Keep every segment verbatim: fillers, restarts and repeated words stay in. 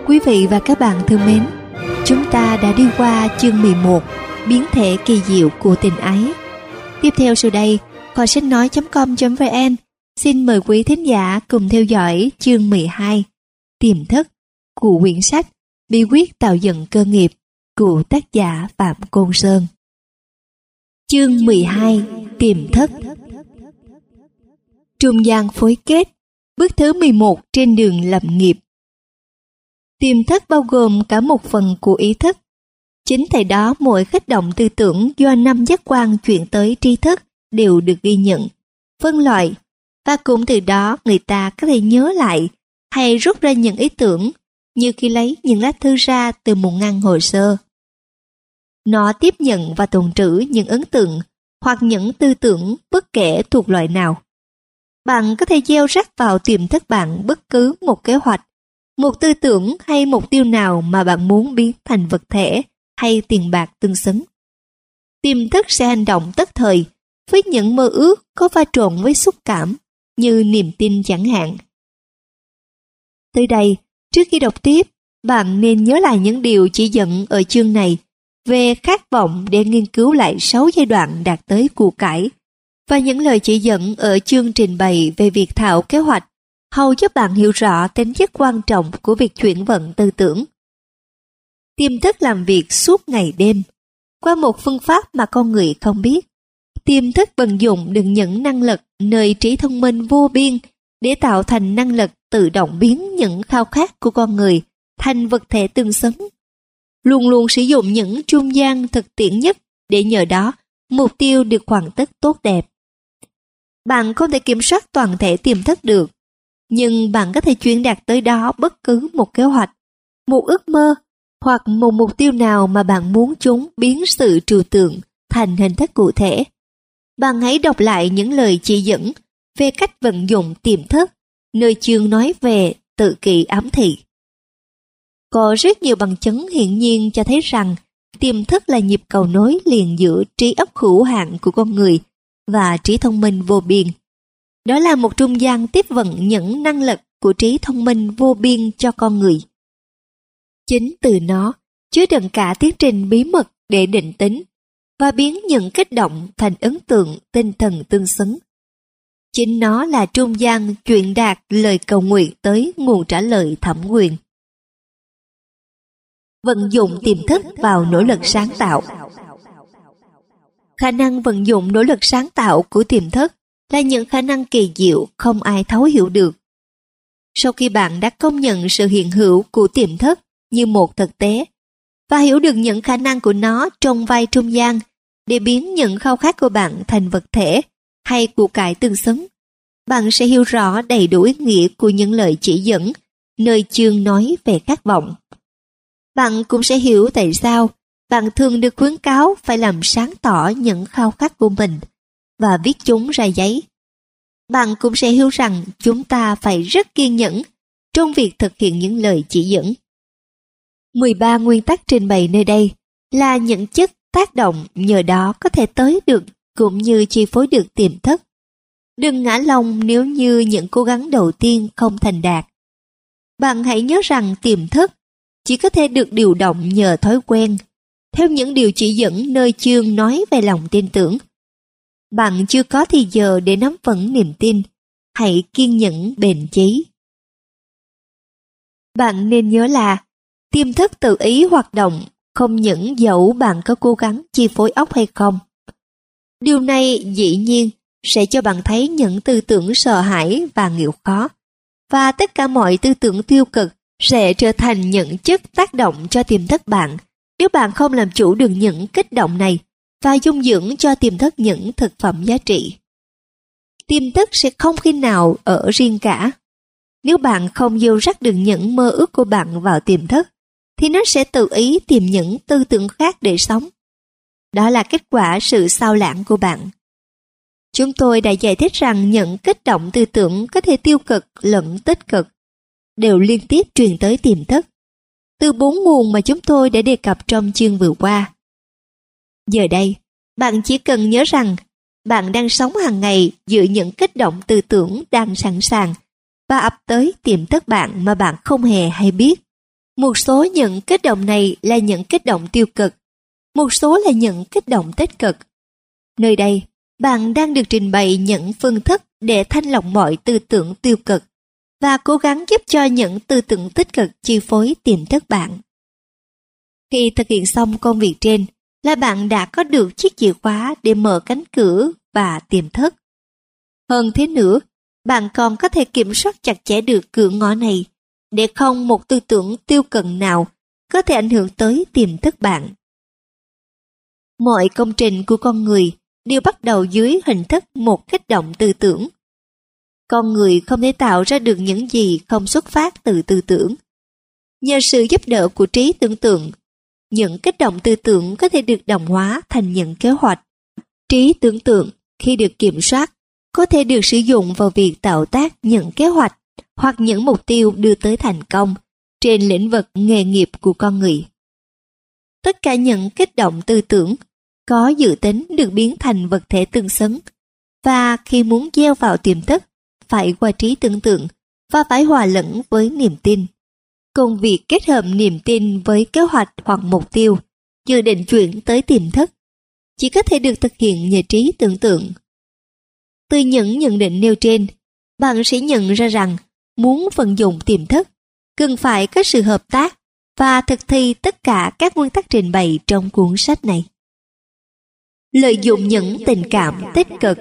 Quý vị và các bạn thân mến, chúng ta đã đi qua chương mười một, biến thể kỳ diệu của tình ái. Tiếp theo sau đây, kho sách nói chấm com chấm vn xin mời quý thính giả cùng theo dõi chương mười hai, tiềm thức của quyển sách Bí quyết tạo dựng cơ nghiệp của tác giả Phạm Côn Sơn. Chương mười hai, tiềm thức. Trung gian phối kết, bước thứ mười một trên đường lập nghiệp. Tiềm thức bao gồm cả một phần của ý thức. Chính tại đó mỗi kích động tư tưởng do năm giác quan chuyển tới tri thức đều được ghi nhận, phân loại, và cũng từ đó người ta có thể nhớ lại hay rút ra những ý tưởng như khi lấy những lá thư ra từ một ngăn hồ sơ. Nó tiếp nhận và tồn trữ những ấn tượng hoặc những tư tưởng bất kể thuộc loại nào. Bạn có thể gieo rắc vào tiềm thức bạn bất cứ một kế hoạch, một tư tưởng hay mục tiêu nào mà bạn muốn biến thành vật thể hay tiền bạc tương xứng. Tiềm thức sẽ hành động tức thời với những mơ ước có pha trộn với xúc cảm như niềm tin chẳng hạn. Tới đây, trước khi đọc tiếp, bạn nên nhớ lại những điều chỉ dẫn ở chương này về khát vọng để nghiên cứu lại sáu giai đoạn đạt tới của cải và những lời chỉ dẫn ở chương trình bày về việc thảo kế hoạch hầu giúp bạn hiểu rõ tính chất quan trọng của việc chuyển vận tư tưởng. Tiềm thức làm việc suốt ngày đêm qua một phương pháp mà con người không biết. Tiềm thức vận dụng được những năng lực nơi trí thông minh vô biên để tạo thành năng lực tự động biến những khao khát của con người thành vật thể tương xứng. Luôn luôn sử dụng những trung gian thực tiễn nhất để nhờ đó mục tiêu được hoàn tất tốt đẹp. Bạn không thể kiểm soát toàn thể tiềm thức được, nhưng bạn có thể truyền đạt tới đó bất cứ một kế hoạch, một ước mơ hoặc một mục tiêu nào mà bạn muốn chúng biến sự trừu tượng thành hình thức cụ thể. Bạn hãy đọc lại những lời chỉ dẫn về cách vận dụng tiềm thức, nơi chương nói về tự kỷ ám thị. Có rất nhiều bằng chứng hiển nhiên cho thấy rằng tiềm thức là nhịp cầu nối liền giữa trí óc hữu hạn của con người và trí thông minh vô biên. Đó là một trung gian tiếp vận những năng lực của trí thông minh vô biên cho con người. Chính từ nó chứa đựng cả tiến trình bí mật để định tính và biến những kích động thành ấn tượng tinh thần tương xứng. Chính nó là trung gian truyền đạt lời cầu nguyện tới nguồn trả lời thẩm quyền. Vận dụng tiềm thức vào nỗ lực sáng tạo. Khả năng vận dụng nỗ lực sáng tạo của tiềm thức là những khả năng kỳ diệu không ai thấu hiểu được. Sau khi bạn đã công nhận sự hiện hữu của tiềm thức như một thực tế và hiểu được những khả năng của nó trong vai trung gian để biến những khao khát của bạn thành vật thể hay của cải tương xứng, bạn sẽ hiểu rõ đầy đủ ý nghĩa của những lời chỉ dẫn nơi chương nói về khát vọng. Bạn cũng sẽ hiểu tại sao bạn thường được khuyến cáo phải làm sáng tỏ những khao khát của mình và viết chúng ra giấy. Bạn cũng sẽ hiểu rằng chúng ta phải rất kiên nhẫn trong việc thực hiện những lời chỉ dẫn. mười ba nguyên tắc trình bày nơi đây là những chất tác động nhờ đó có thể tới được cũng như chi phối được tiềm thức. Đừng ngã lòng nếu như những cố gắng đầu tiên không thành đạt. Bạn hãy nhớ rằng tiềm thức chỉ có thể được điều động nhờ thói quen, theo những điều chỉ dẫn nơi chương nói về lòng tin tưởng. Bạn chưa có thì giờ để nắm vững niềm tin, hãy kiên nhẫn bền chí. Bạn nên nhớ là tiềm thức tự ý hoạt động không những dẫu bạn có cố gắng chi phối óc hay không. Điều này dĩ nhiên sẽ cho bạn thấy những tư tưởng sợ hãi và nghèo khó, và tất cả mọi tư tưởng tiêu cực sẽ trở thành những chất tác động cho tiềm thức bạn nếu bạn không làm chủ được những kích động này và dung dưỡng cho tiềm thức những thực phẩm giá trị. Tiềm thức sẽ không khi nào ở riêng cả. Nếu bạn không gieo rắc được những mơ ước của bạn vào tiềm thức, thì nó sẽ tự ý tìm những tư tưởng khác để sống. Đó là kết quả sự sao lãng của bạn. Chúng tôi đã giải thích rằng những kích động tư tưởng có thể tiêu cực lẫn tích cực đều liên tiếp truyền tới tiềm thức từ bốn nguồn mà chúng tôi đã đề cập trong chương vừa qua. Giờ đây, bạn chỉ cần nhớ rằng bạn đang sống hàng ngày giữa những kích động tư tưởng đang sẵn sàng và ập tới tiềm thức bạn mà bạn không hề hay biết. Một số những kích động này là những kích động tiêu cực, một số là những kích động tích cực. Nơi đây, bạn đang được trình bày những phương thức để thanh lọc mọi tư tưởng tiêu cực và cố gắng giúp cho những tư tưởng tích cực chi phối tiềm thức bạn. Khi thực hiện xong công việc trên, là bạn đã có được chiếc chìa khóa để mở cánh cửa và tiềm thức. Hơn thế nữa, bạn còn có thể kiểm soát chặt chẽ được cửa ngõ này, để không một tư tưởng tiêu cực nào có thể ảnh hưởng tới tiềm thức bạn. Mọi công trình của con người đều bắt đầu dưới hình thức một kích động tư tưởng. Con người không thể tạo ra được những gì không xuất phát từ tư tưởng. Nhờ sự giúp đỡ của trí tưởng tượng, những kích động tư tưởng có thể được đồng hóa thành những kế hoạch. Trí tưởng tượng, khi được kiểm soát, có thể được sử dụng vào việc tạo tác những kế hoạch hoặc những mục tiêu đưa tới thành công trên lĩnh vực nghề nghiệp của con người. Tất cả những kích động tư tưởng có dự tính được biến thành vật thể tương xứng, và khi muốn gieo vào tiềm thức phải qua trí tưởng tượng và phải hòa lẫn với niềm tin. Công việc kết hợp niềm tin với kế hoạch hoặc mục tiêu dự định chuyển tới tiềm thức chỉ có thể được thực hiện nhờ trí tưởng tượng. Từ những nhận định nêu trên, bạn sẽ nhận ra rằng muốn vận dụng tiềm thức cần phải có sự hợp tác và thực thi tất cả các nguyên tắc trình bày trong cuốn sách này. Lợi dụng những tình cảm tích cực.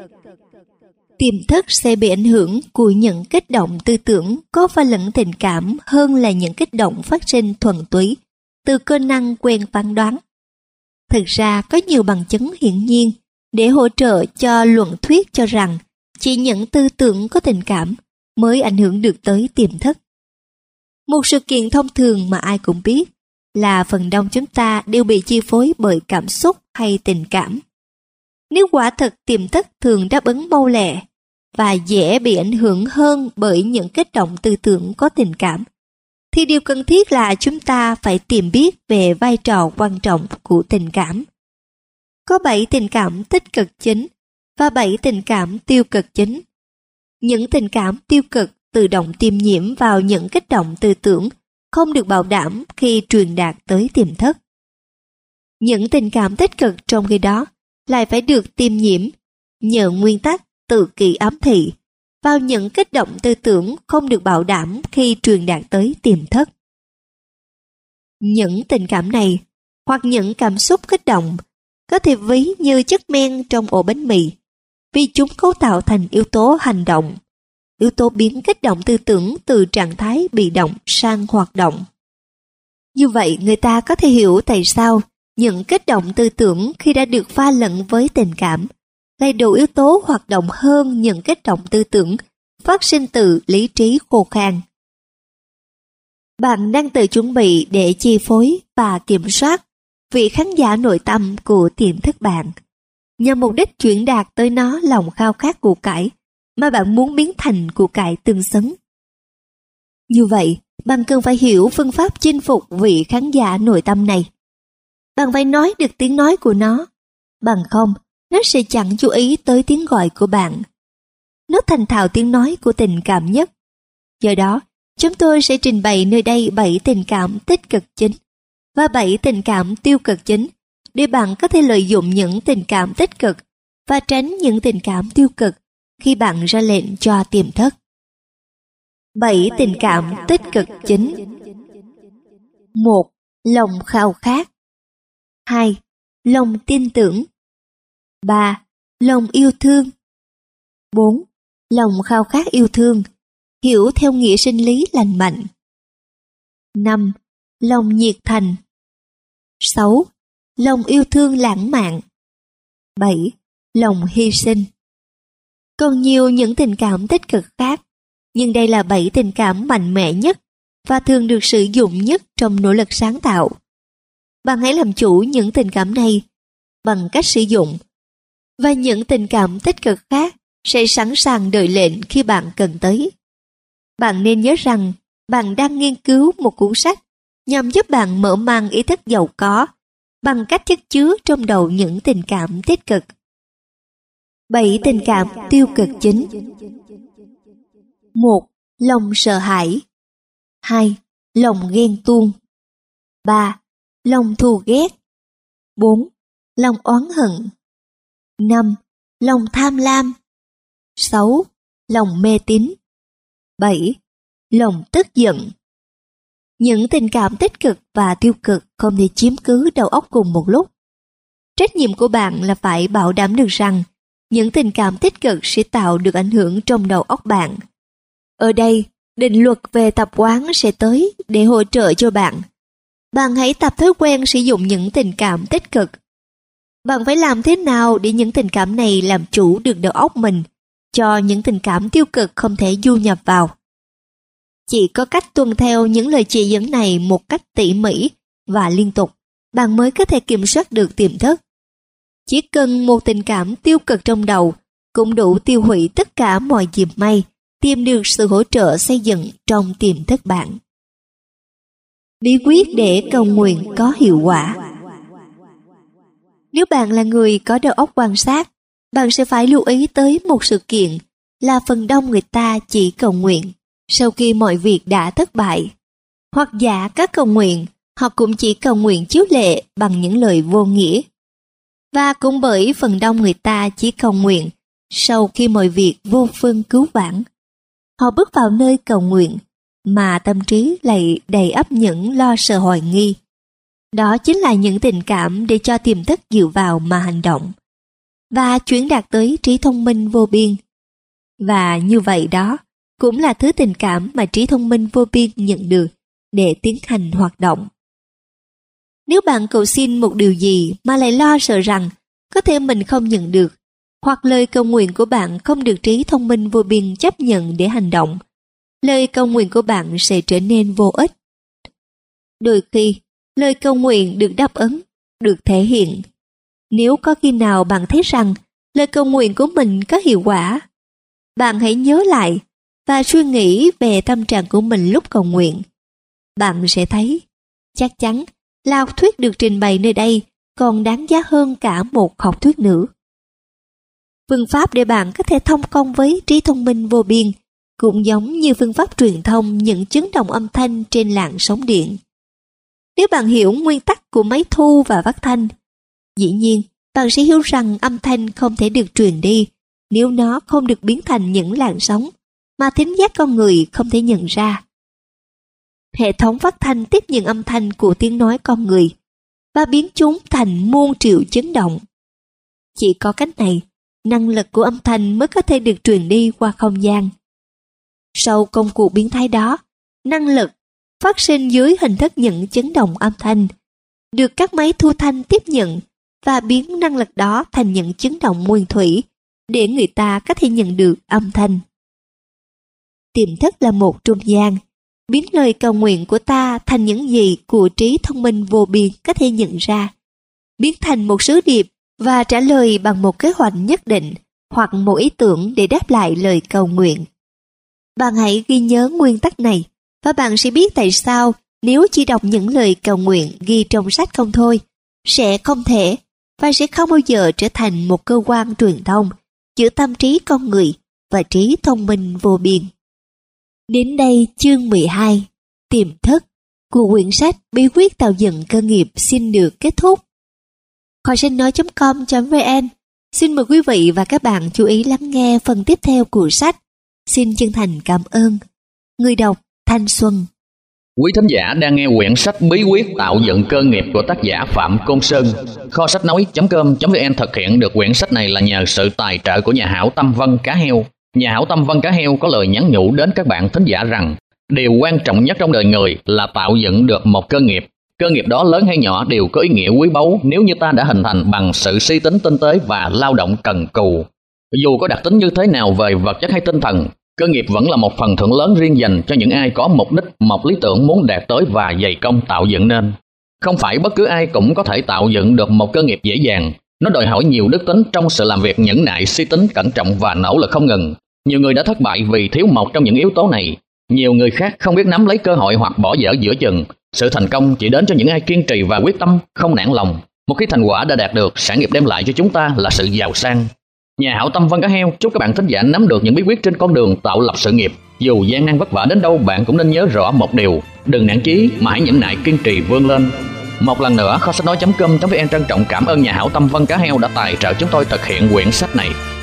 Tiềm thức sẽ bị ảnh hưởng của những kích động tư tưởng có pha lẫn tình cảm hơn là những kích động phát sinh thuần túy từ cơ năng quen phán đoán. Thực ra có nhiều bằng chứng hiển nhiên để hỗ trợ cho luận thuyết cho rằng chỉ những tư tưởng có tình cảm mới ảnh hưởng được tới tiềm thức. Một sự kiện thông thường mà ai cũng biết là phần đông chúng ta đều bị chi phối bởi cảm xúc hay tình cảm. Nếu quả thật tiềm thức thường đáp ứng mau lẹ và dễ bị ảnh hưởng hơn bởi những kích động tư tưởng có tình cảm, thì điều cần thiết là chúng ta phải tìm biết về vai trò quan trọng của tình cảm. Có bảy tình cảm tích cực chính và bảy tình cảm tiêu cực chính. Những tình cảm tiêu cực tự động tiêm nhiễm vào những kích động tư tưởng không được bảo đảm khi truyền đạt tới tiềm thức. Những tình cảm tích cực trong khi đó lại phải được tiêm nhiễm nhờ nguyên tắc tự kỷ ám thị vào những kích động tư tưởng không được bảo đảm khi truyền đạt tới tiềm thức. Những tình cảm này hoặc những cảm xúc kích động có thể ví như chất men trong ổ bánh mì, vì chúng cấu tạo thành yếu tố hành động, yếu tố biến kích động tư tưởng từ trạng thái bị động sang hoạt động. Như vậy, người ta có thể hiểu tại sao những kích động tư tưởng khi đã được pha lẫn với tình cảm lại đủ yếu tố hoạt động hơn những kích động tư tưởng phát sinh từ lý trí khô khan. Bạn đang tự chuẩn bị để chi phối và kiểm soát vị khán giả nội tâm của tiềm thức bạn, nhằm mục đích chuyển đạt tới nó lòng khao khát của cải mà bạn muốn biến thành của cải tương xứng. Như vậy, bạn cần phải hiểu phương pháp chinh phục vị khán giả nội tâm này. Bạn phải nói được tiếng nói của nó, bằng không, nó sẽ chẳng chú ý tới tiếng gọi của bạn. Nó thành thạo tiếng nói của tình cảm nhất. Do đó, chúng tôi sẽ trình bày nơi đây bảy tình cảm tích cực chính và bảy tình cảm tiêu cực chính để bạn có thể lợi dụng những tình cảm tích cực và tránh những tình cảm tiêu cực khi bạn ra lệnh cho tiềm thức. Bảy tình cảm tích cực chính. Một. Lòng khao khát. Hai. Lòng tin tưởng. Ba. Lòng yêu thương. Bốn. Lòng khao khát yêu thương, hiểu theo nghĩa sinh lý lành mạnh. Năm. Lòng nhiệt thành. Sáu. Lòng yêu thương lãng mạn. Bảy. Lòng hy sinh. Còn nhiều những tình cảm tích cực khác, nhưng đây là bảy tình cảm mạnh mẽ nhất và thường được sử dụng nhất trong nỗ lực sáng tạo. Bạn hãy làm chủ những tình cảm này bằng cách sử dụng, và những tình cảm tích cực khác sẽ sẵn sàng đợi lệnh khi bạn cần tới. Bạn nên nhớ rằng bạn đang nghiên cứu một cuốn sách nhằm giúp bạn mở mang ý thức giàu có bằng cách chất chứa trong đầu những tình cảm tích cực. Bảy tình cảm tiêu cực chính. Một. Lòng sợ hãi. Hai. lòng ghen tuông. ba. Lòng thù ghét. bốn. Lòng oán hận. năm. Lòng tham lam. sáu. Lòng mê tín. bảy. Lòng tức giận. Những tình cảm tích cực và tiêu cực không thể chiếm cứ đầu óc cùng một lúc. Trách nhiệm của bạn là phải bảo đảm được rằng những tình cảm tích cực sẽ tạo được ảnh hưởng trong đầu óc bạn. Ở đây, định luật về tập quán sẽ tới để hỗ trợ cho bạn. Bạn hãy tập thói quen sử dụng những tình cảm tích cực. Bạn phải làm thế nào để những tình cảm này làm chủ được đầu óc mình, cho những tình cảm tiêu cực không thể du nhập vào. Chỉ có cách tuân theo những lời chỉ dẫn này một cách tỉ mỉ và liên tục, bạn mới có thể kiểm soát được tiềm thức. Chỉ cần một tình cảm tiêu cực trong đầu cũng đủ tiêu hủy tất cả mọi dịp may, tìm được sự hỗ trợ xây dựng trong tiềm thức bạn. Bí quyết để cầu nguyện có hiệu quả. Nếu bạn là người có đầu óc quan sát, bạn sẽ phải lưu ý tới một sự kiện là phần đông người ta chỉ cầu nguyện sau khi mọi việc đã thất bại. Hoặc giả các cầu nguyện, họ cũng chỉ cầu nguyện chiếu lệ bằng những lời vô nghĩa. Và cũng bởi phần đông người ta chỉ cầu nguyện sau khi mọi việc vô phương cứu vãn, họ bước vào nơi cầu nguyện mà tâm trí lại đầy ắp những lo sợ hoài nghi. Đó chính là những tình cảm để cho tiềm thức dựa vào mà hành động và chuyển đạt tới trí thông minh vô biên. Và như vậy đó cũng là thứ tình cảm mà trí thông minh vô biên nhận được để tiến hành hoạt động. Nếu bạn cầu xin một điều gì mà lại lo sợ rằng có thể mình không nhận được, hoặc lời cầu nguyện của bạn không được trí thông minh vô biên chấp nhận để hành động, lời cầu nguyện của bạn sẽ trở nên vô ích. Đôi khi, lời cầu nguyện được đáp ứng, được thể hiện. Nếu có khi nào bạn thấy rằng lời cầu nguyện của mình có hiệu quả, bạn hãy nhớ lại và suy nghĩ về tâm trạng của mình lúc cầu nguyện. Bạn sẽ thấy, chắc chắn là học thuyết được trình bày nơi đây còn đáng giá hơn cả một học thuyết nữa. Phương pháp để bạn có thể thông công với trí thông minh vô biên cũng giống như phương pháp truyền thông những chấn động âm thanh trên làn sóng điện. Nếu bạn hiểu nguyên tắc của máy thu và phát thanh, dĩ nhiên bạn sẽ hiểu rằng âm thanh không thể được truyền đi nếu nó không được biến thành những làn sóng mà thính giác con người không thể nhận ra. Hệ thống phát thanh tiếp nhận âm thanh của tiếng nói con người và biến chúng thành muôn triệu chấn động. Chỉ có cách này, năng lực của âm thanh mới có thể được truyền đi qua không gian. Sau công cuộc biến thái đó, năng lực phát sinh dưới hình thức những chấn động âm thanh được các máy thu thanh tiếp nhận và biến năng lực đó thành những chấn động nguyên thủy để người ta có thể nhận được âm thanh. Tiềm thức là một trung gian, biến lời cầu nguyện của ta thành những gì của trí thông minh vô biên có thể nhận ra, biến thành một sứ điệp và trả lời bằng một kế hoạch nhất định hoặc một ý tưởng để đáp lại lời cầu nguyện. Bạn hãy ghi nhớ nguyên tắc này và bạn sẽ biết tại sao nếu chỉ đọc những lời cầu nguyện ghi trong sách không thôi, sẽ không thể và sẽ không bao giờ trở thành một cơ quan truyền thông giữa tâm trí con người và trí thông minh vô biên. Đến đây chương mười hai, tiềm thức của quyển sách Bí quyết tạo dựng cơ nghiệp xin được kết thúc. Kho sách nói chấm com chấm vn xin mời quý vị và các bạn chú ý lắng nghe phần tiếp theo của sách. Xin chân thành cảm ơn. Người đọc Thanh Xuân. Quý thính giả đang nghe quyển sách Bí quyết tạo dựng cơ nghiệp của tác giả Phạm Côn Sơn. Kho sách nói chấm com chấm vn thực hiện được quyển sách này là nhờ sự tài trợ của nhà hảo tâm Vân Cá Heo. Nhà hảo tâm Vân Cá Heo có lời nhắn nhủ đến các bạn thính giả rằng điều quan trọng nhất trong đời người là tạo dựng được một cơ nghiệp. Cơ nghiệp đó lớn hay nhỏ đều có ý nghĩa quý báu nếu như ta đã hình thành bằng sự suy tính tinh tế và lao động cần cù. Dù có đặc tính như thế nào về vật chất hay tinh thần, cơ nghiệp vẫn là một phần thưởng lớn riêng dành cho những ai có mục đích, một lý tưởng muốn đạt tới và dày công tạo dựng nên. Không phải bất cứ ai cũng có thể tạo dựng được một cơ nghiệp dễ dàng. Nó đòi hỏi nhiều đức tính trong sự làm việc nhẫn nại, suy tính, cẩn trọng và nỗ lực không ngừng. Nhiều người đã thất bại vì thiếu một trong những yếu tố này. Nhiều người khác không biết nắm lấy cơ hội hoặc bỏ dở giữa chừng. Sự thành công chỉ đến cho những ai kiên trì và quyết tâm, không nản lòng. Một khi thành quả đã đạt được, sản nghiệp đem lại cho chúng ta là sự giàu sang. Nhà hảo tâm Văn Cá Heo chúc các bạn thính giả nắm được những bí quyết trên con đường tạo lập sự nghiệp. Dù gian nan vất vả đến đâu, bạn cũng nên nhớ rõ một điều: đừng nản chí mà hãy nhẫn nại kiên trì vươn lên. Một lần nữa, kho sách nói chấm com chấm vn trân trọng cảm ơn nhà hảo tâm Văn Cá Heo đã tài trợ chúng tôi thực hiện quyển sách này.